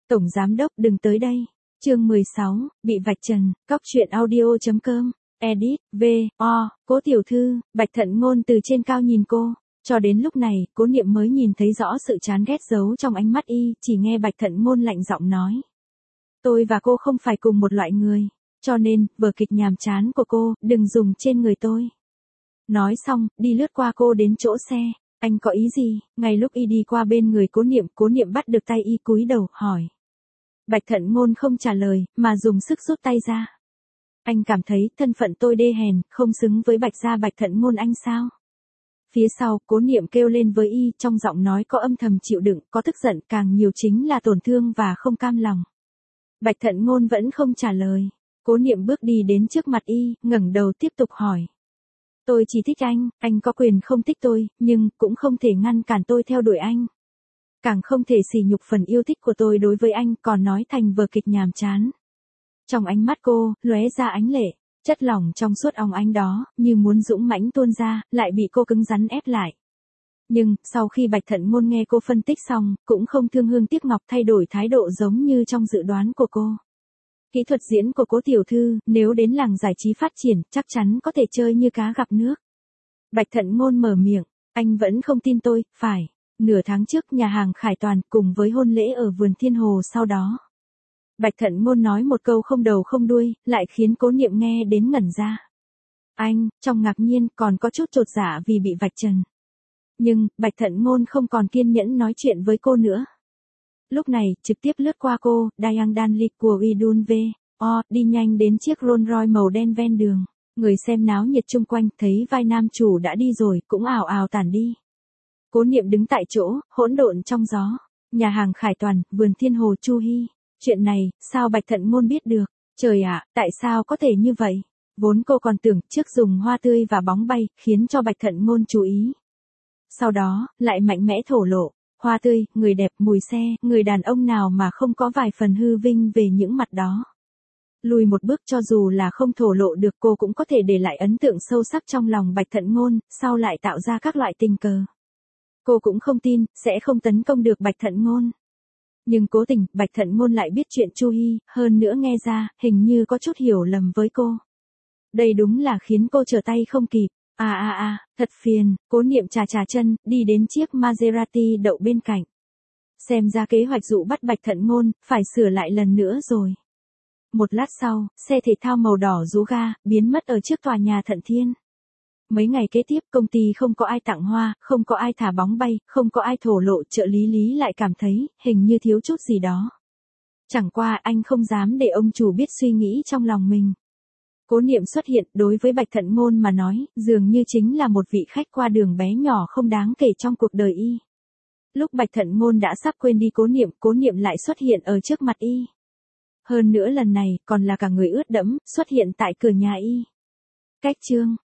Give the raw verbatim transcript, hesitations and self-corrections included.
Tổng giám đốc đừng tới đây. Chương mười sáu, bị vạch trần, cóc truyện audio.com, edit, V, O, Cố tiểu thư, Bạch Thận Ngôn từ trên cao nhìn cô. Cho đến lúc này, Cố Niệm mới nhìn thấy rõ sự chán ghét giấu trong ánh mắt y, chỉ nghe Bạch Thận Ngôn lạnh giọng nói. Tôi và cô không phải cùng một loại người, cho nên, vở kịch nhàm chán của cô, đừng dùng trên người tôi. Nói xong, đi lướt qua cô đến chỗ xe. Anh có ý gì? Ngay lúc y đi qua bên người Cố Niệm, Cố Niệm bắt được tay y cúi đầu, hỏi. Bạch Thận Ngôn không trả lời, mà dùng sức rút tay ra. Anh cảm thấy thân phận tôi đê hèn, không xứng với Bạch gia Bạch Thận Ngôn anh sao? Phía sau, Cố Niệm kêu lên với y, trong giọng nói có âm thầm chịu đựng, có tức giận, càng nhiều chính là tổn thương và không cam lòng. Bạch Thận Ngôn vẫn không trả lời. Cố Niệm bước đi đến trước mặt y, ngẩng đầu tiếp tục hỏi. Tôi chỉ thích anh, anh có quyền không thích tôi, nhưng cũng không thể ngăn cản tôi theo đuổi anh. Càng không thể sỉ nhục phần yêu thích của tôi đối với anh, còn nói thành vở kịch nhàm chán. Trong ánh mắt cô, lóe ra ánh lệ, chất lỏng trong suốt óng ánh đó, như muốn dũng mãnh tuôn ra, lại bị cô cứng rắn ép lại. Nhưng, sau khi Bạch Thận Ngôn nghe cô phân tích xong, cũng không thương hương tiếc ngọc thay đổi thái độ giống như trong dự đoán của cô. Kỹ thuật diễn của Cố tiểu thư, nếu đến làng giải trí phát triển, chắc chắn có thể chơi như cá gặp nước. Bạch Thận Ngôn mở miệng, anh vẫn không tin tôi, phải. Nửa tháng trước nhà hàng Khải Toàn cùng với hôn lễ ở vườn Thiên Hồ sau đó. Bạch Thận Ngôn nói một câu không đầu không đuôi, lại khiến Cố Niệm nghe đến ngẩn ra. Anh, trong ngạc nhiên, còn có chút chột dạ vì bị vạch trần. Nhưng, Bạch Thận Ngôn không còn kiên nhẫn nói chuyện với cô nữa. Lúc này, trực tiếp lướt qua cô, Dayang Danli của Idun V. O, đi nhanh đến chiếc Rolls Royce màu đen ven đường. Người xem náo nhiệt chung quanh, thấy vai nam chủ đã đi rồi, cũng ào ào tản đi. Cố Niệm đứng tại chỗ, hỗn độn trong gió. Nhà hàng Khải Toàn, vườn Thiên Hồ Chu Hy. Chuyện này, sao Bạch Thận Ngôn biết được? Trời ạ, tại sao có thể như vậy? Vốn cô còn tưởng trước dùng hoa tươi và bóng bay, khiến cho Bạch Thận Ngôn chú ý. Sau đó, lại mạnh mẽ thổ lộ. Hoa tươi, người đẹp, mùi xe, người đàn ông nào mà không có vài phần hư vinh về những mặt đó. Lùi một bước cho dù là không thổ lộ được cô cũng có thể để lại ấn tượng sâu sắc trong lòng Bạch Thận Ngôn, sau lại tạo ra các loại tình cờ. Cô cũng không tin, sẽ không tấn công được Bạch Thận Ngôn. Nhưng cố tình, Bạch Thận Ngôn lại biết chuyện Chu Hy, hơn nữa nghe ra, hình như có chút hiểu lầm với cô. Đây đúng là khiến cô trở tay không kịp. À à à, thật phiền, Cố Niệm trà trà chân, đi đến chiếc Maserati đậu bên cạnh. Xem ra kế hoạch dụ bắt Bạch Thận Ngôn, phải sửa lại lần nữa rồi. Một lát sau, xe thể thao màu đỏ rú ga, biến mất ở trước tòa nhà Thận Thiên. Mấy ngày kế tiếp, công ty không có ai tặng hoa, không có ai thả bóng bay, không có ai thổ lộ, trợ lý Lý lại cảm thấy, hình như thiếu chút gì đó. Chẳng qua anh không dám để ông chủ biết suy nghĩ trong lòng mình. Cố Niệm xuất hiện, đối với Bạch Thận Ngôn mà nói, dường như chính là một vị khách qua đường bé nhỏ không đáng kể trong cuộc đời y. Lúc Bạch Thận Ngôn đã sắp quên đi Cố Niệm, Cố Niệm lại xuất hiện ở trước mặt y. Hơn nữa lần này, còn là cả người ướt đẫm, xuất hiện tại cửa nhà y. Cách chương